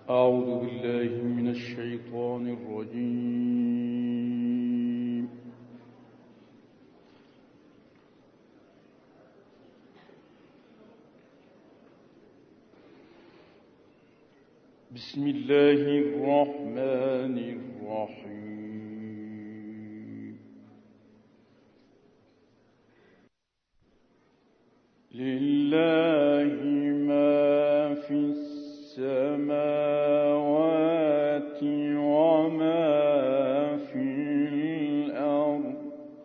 أعوذ بالله من الشيطان الرجيم. بسم الله الرحمن الرحيم. لله ما في السماوات وما في الأرض.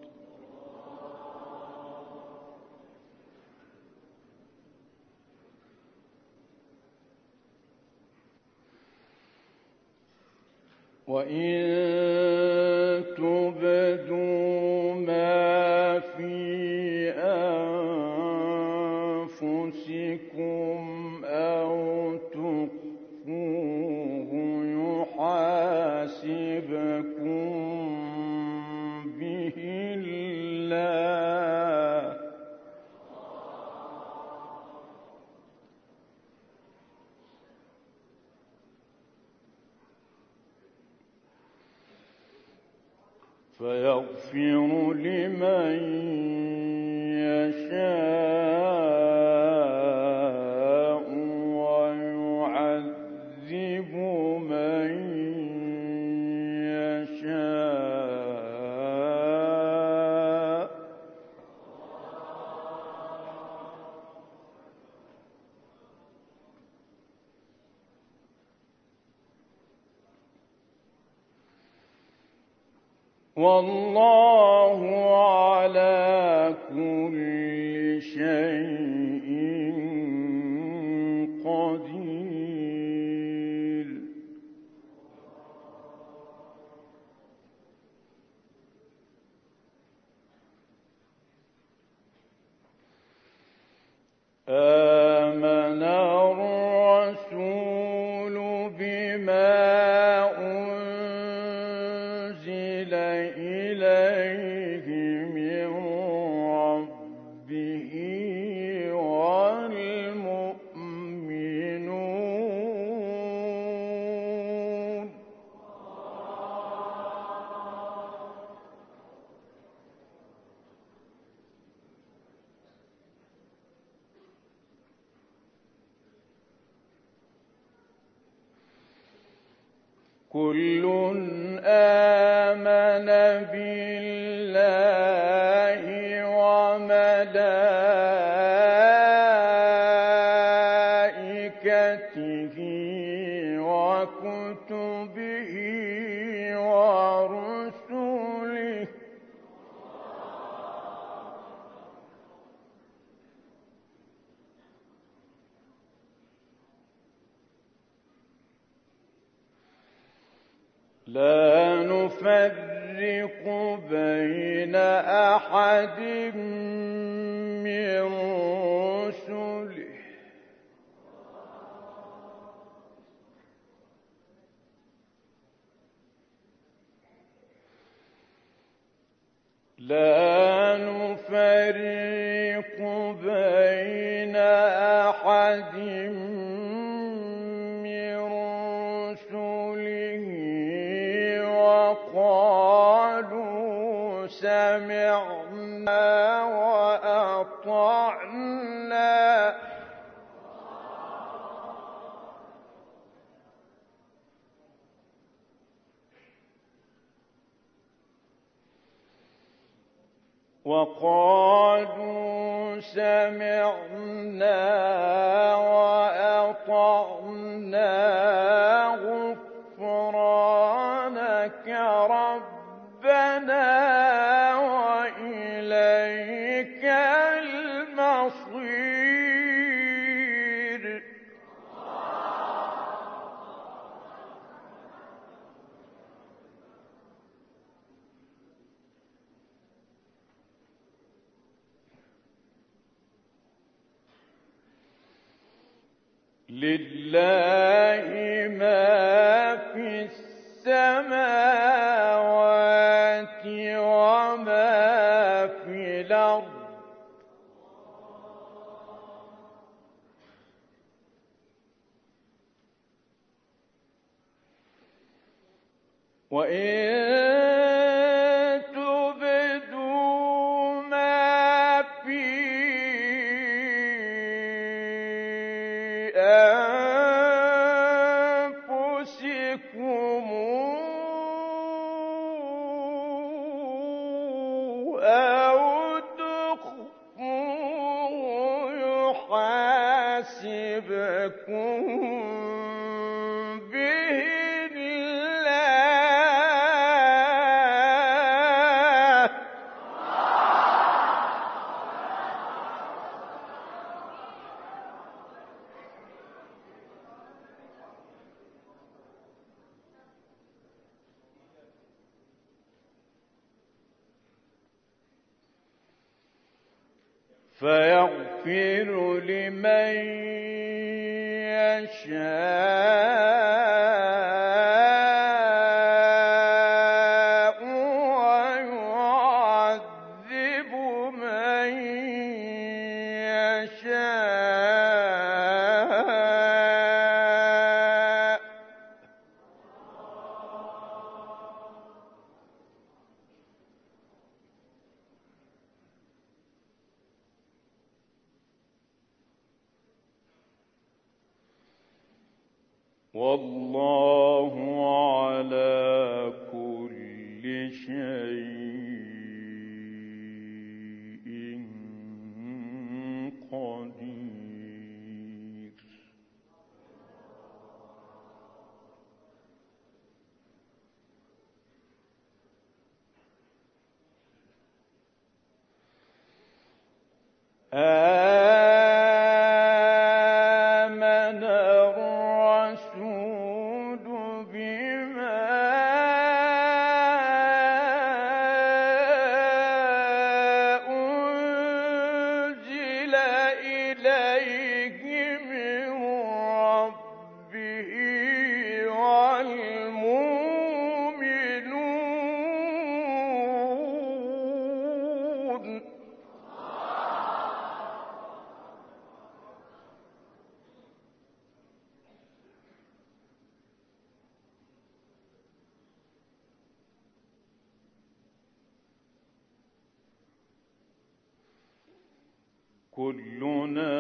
وإن تبدوا ما في أنفسكم أو تخفوه يحاسبكم به الله، فيغفر لمن يشاء ويعذب من يشاء. والله على كل شيء قدير. آمن الرسول بما أنزل إليه من ربه والمؤمنون كل آمن بالله وملائكته وكتبه ورسله لا نفرق بين أحد من رسله وقالوا سمعنا وأطعنا غفرانك ربنا وإليك المصير. لله ما في السماوات وما في الأرض. وَإِن تُبْدُوا مَا فِي أَنفُسِكُمْ أَوْ تُخْفُوهُ يُحَاسِبْكُم بِهِ اللَّهُ ۗ فَيَغْفِرُ لِمَن يَشَاءُ وَيُعَذِّبُ مَن يَشَاءُ ۗ وَاللَّهُ عَلَىٰ كُلِّ شَيْءٍ قَدِيرٌ. آمَنَ الرَّسُولُ بِمَا أُنزِلَ إِلَيْهِ مِن رَّبِّهِ وَالْمُؤْمِنُونَ كُلُّنَا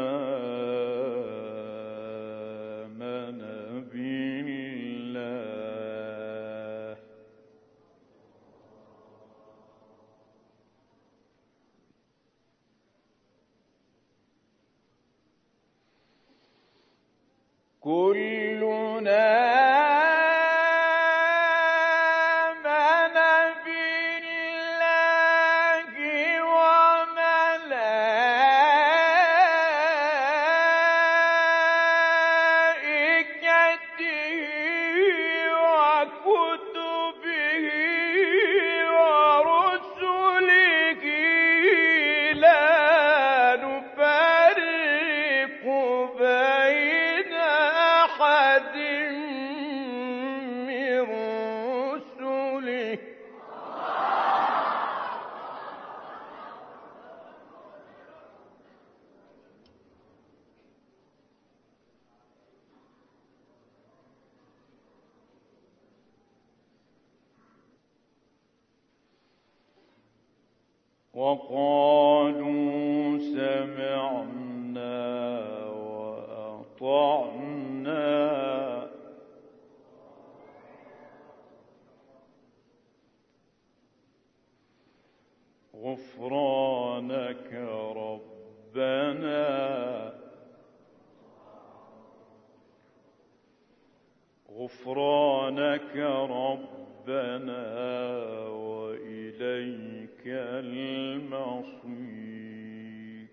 آمَنَ بِاللَّهِ وَمَلَائِكَتِهِ وَكُتُبِهِ وَرُسُلِهِ لَا نُفَرِّقُ بَيْنَ أَحَدٍ مِّن رُّسُلِهِ ۚ وَقَالُوا سَمِعْنَا وَأَطَعْنَا غُفْرَانَكَ رَبَّنَا وَإِلَيْكَ الْمَصِيرُ.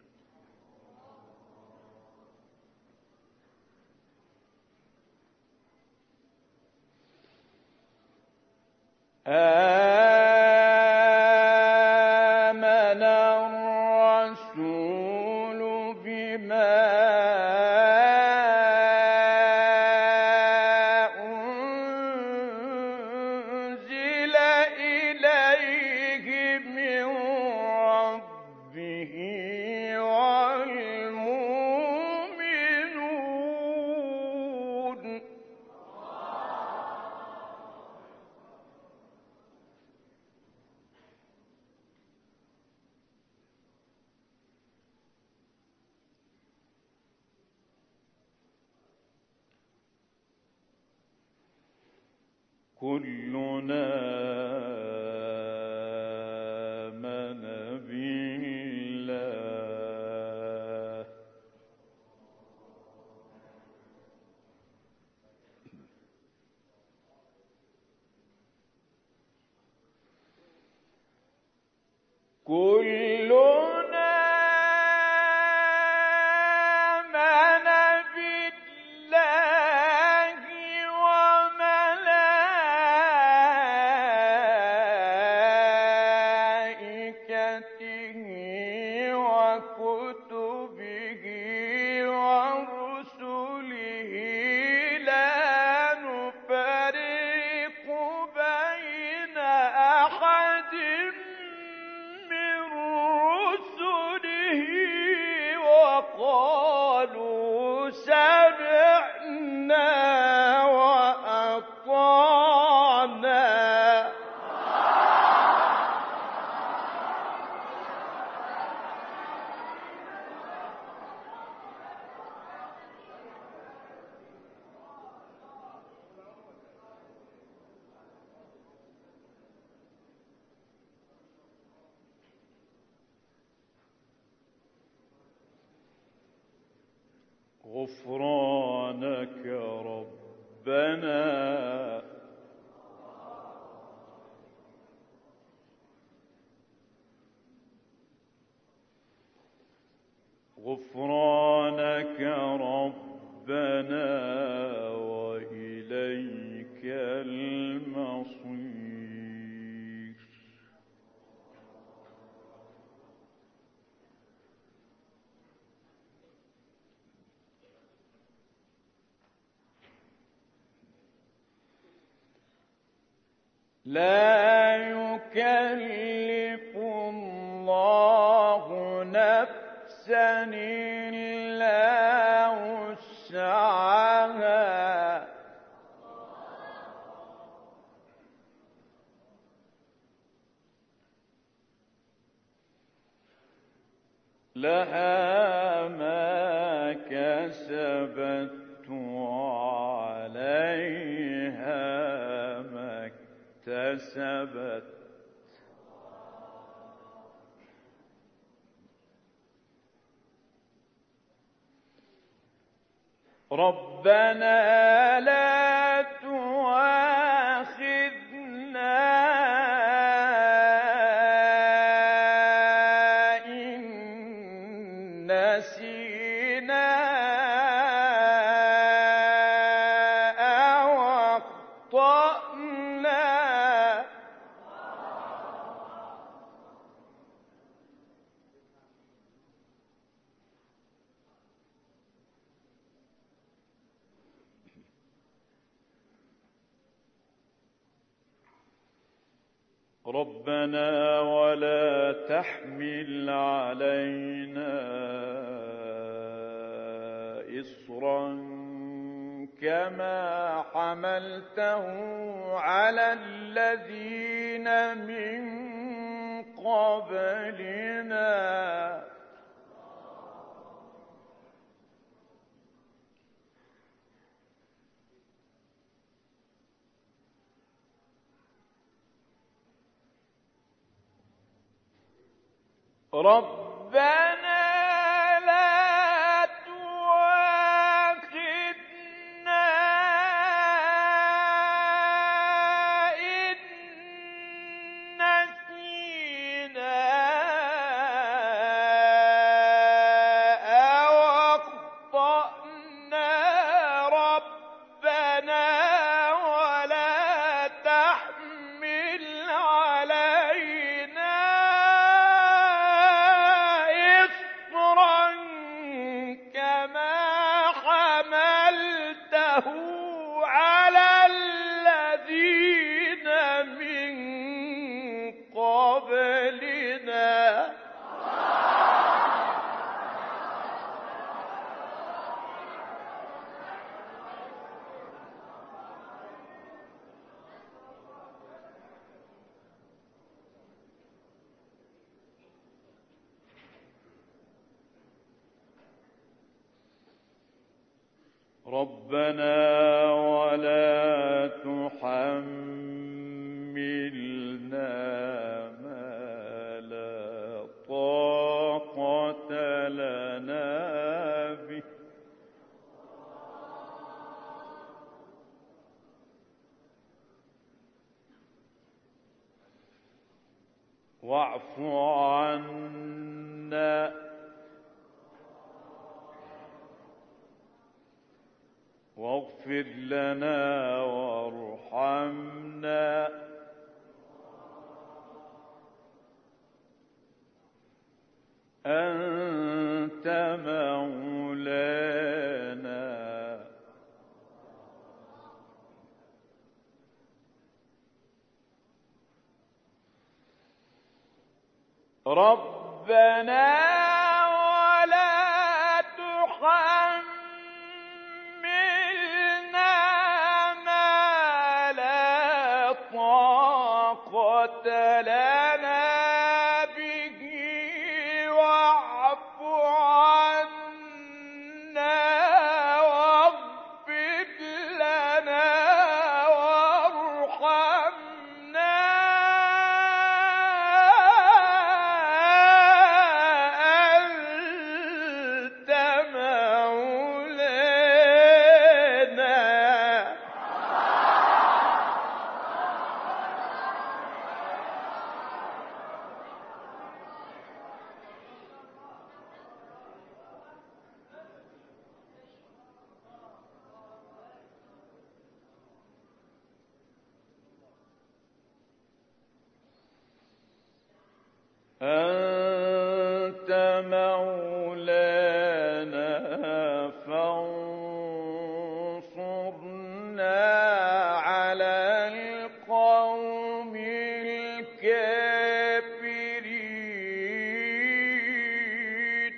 آمَنَ الرَّسُولُ بِمَا أُنزِلَ إِلَيْهِ مِن رَّبِّهِ وَالْمُؤْمِنُونَ كلنا آمن بالله. كلنا آمن بالله وملائكته وكتبه ورسله لا نفرق بين أحد من رسله وقالوا سمعنا وأطعنا. غفرانك ربنا غفرانك ربنا وإليك المصير. لا يكلف الله نفسا إلا وسعها لها ما كسبت وعليها ما اكتسبت. ربنا لا تؤاخذنا إن نسينا أو أخطأنا. ربنا ولا تحمل علينا إصرا كما حملته على الذين من قبلنا. ربنا لا تؤاخذنا إن نسينا أو أخطأنا. ربنا ولا تحمل علينا إصرا كما حملته على الذين من قبلنا. ربنا ولا تحملنا ما لا طاقة لنا به واعف عنا واغفر لنا وارحمنا أنت مولانا ربنا ولا تحملنا ما لا طاقة لنا به واعف عنا واغفر لنا وارحمنا أنت مولانا أنت مولانا فانصرنا على القوم الكافرين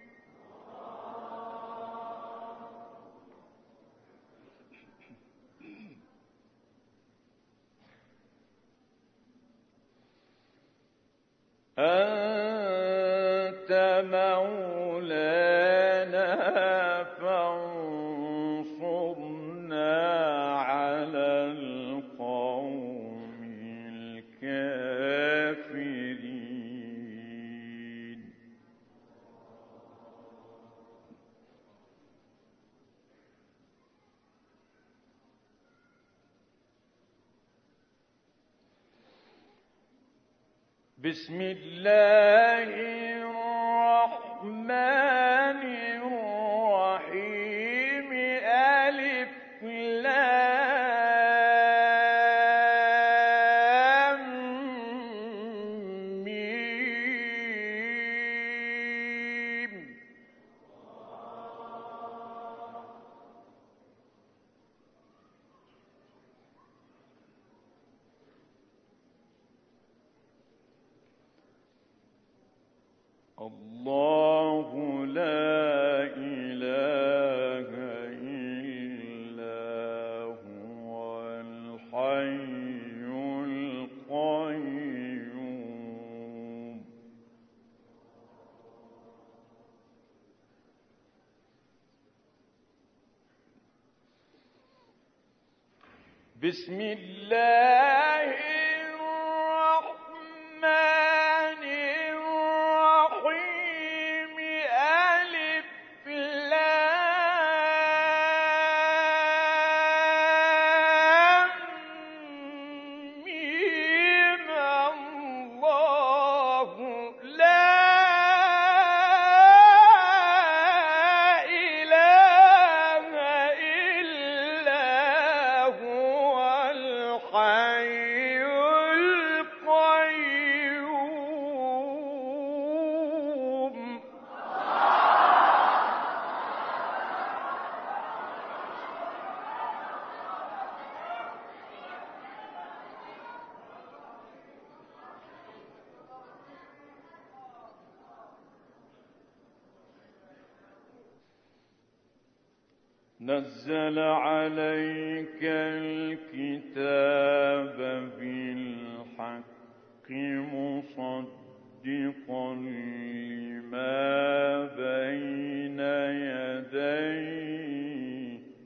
أنت مولانا فانصرنا على القوم الكافرين بسم الله الرحمن الرحيم ألف لام ميم الله لا إله إلا هو الحي القيوم بسم الله الرحمن الرحيم ألف لام ميم الله لا إله إلا هو الحي القيوم نزل عليك الكتاب بالحق مصدقا لما بين يديه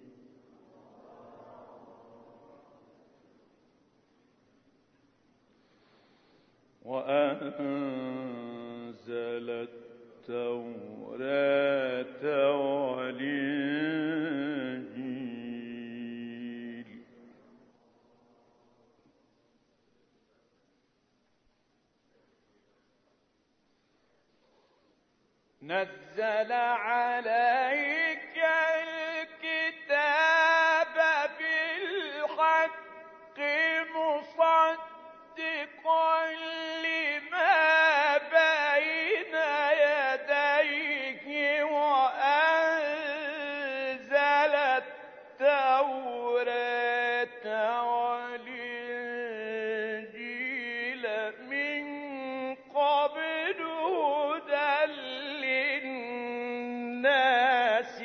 الناس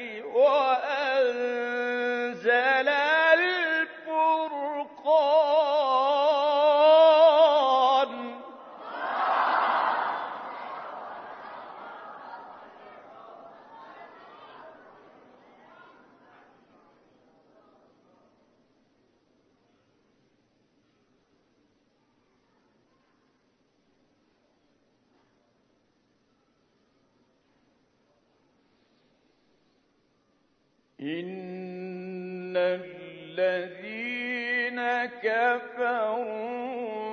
وأنزل الفرقان. إن الذين كفروا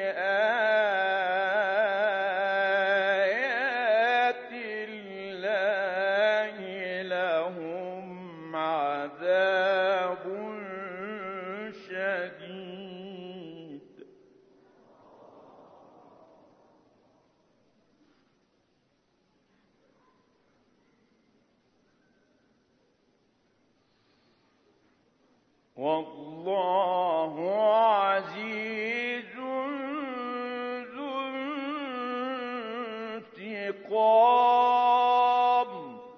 بآيات الله لهم عذاب شديد. والله عزيز ذو انتقام.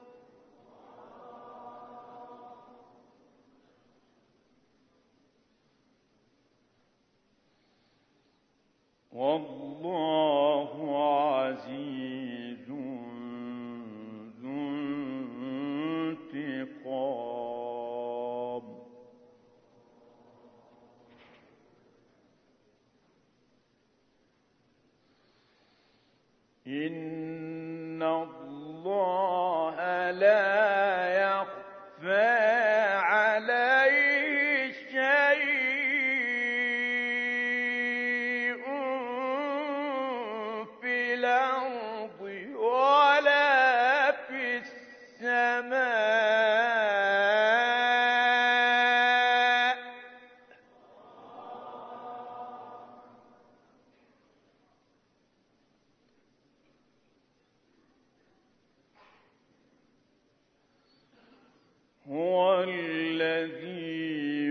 والله عزيز ذو انتقام. إن الله لا يخفى عليه شيء في الأرض ولا في السماء. هو الذي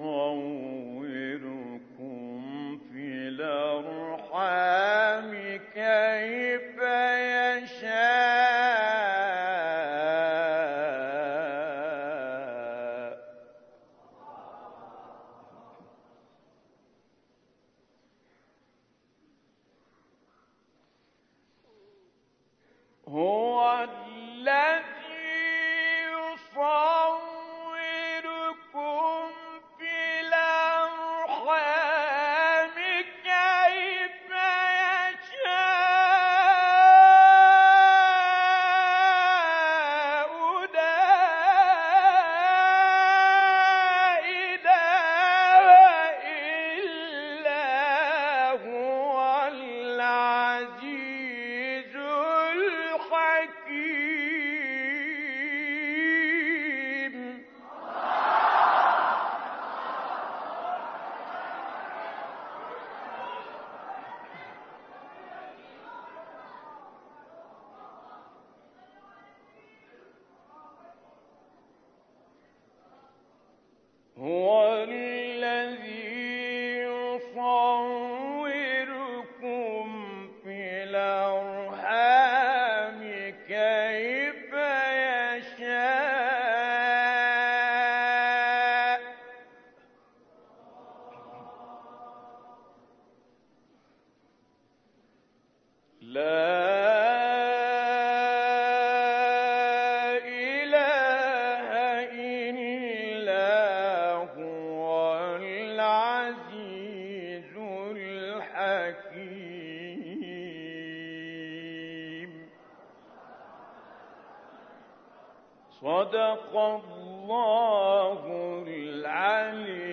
يصوركم في الأرحام كيف يشاء. هو الذي يصوركم في الأرحام كيف يشاء. لا إله إلا هو العزيز الحكيم. هو الذي يصوركم في الأرحام كيف يشاء. لا إله إلا هو العزيز الحكيم. صدق الله العلي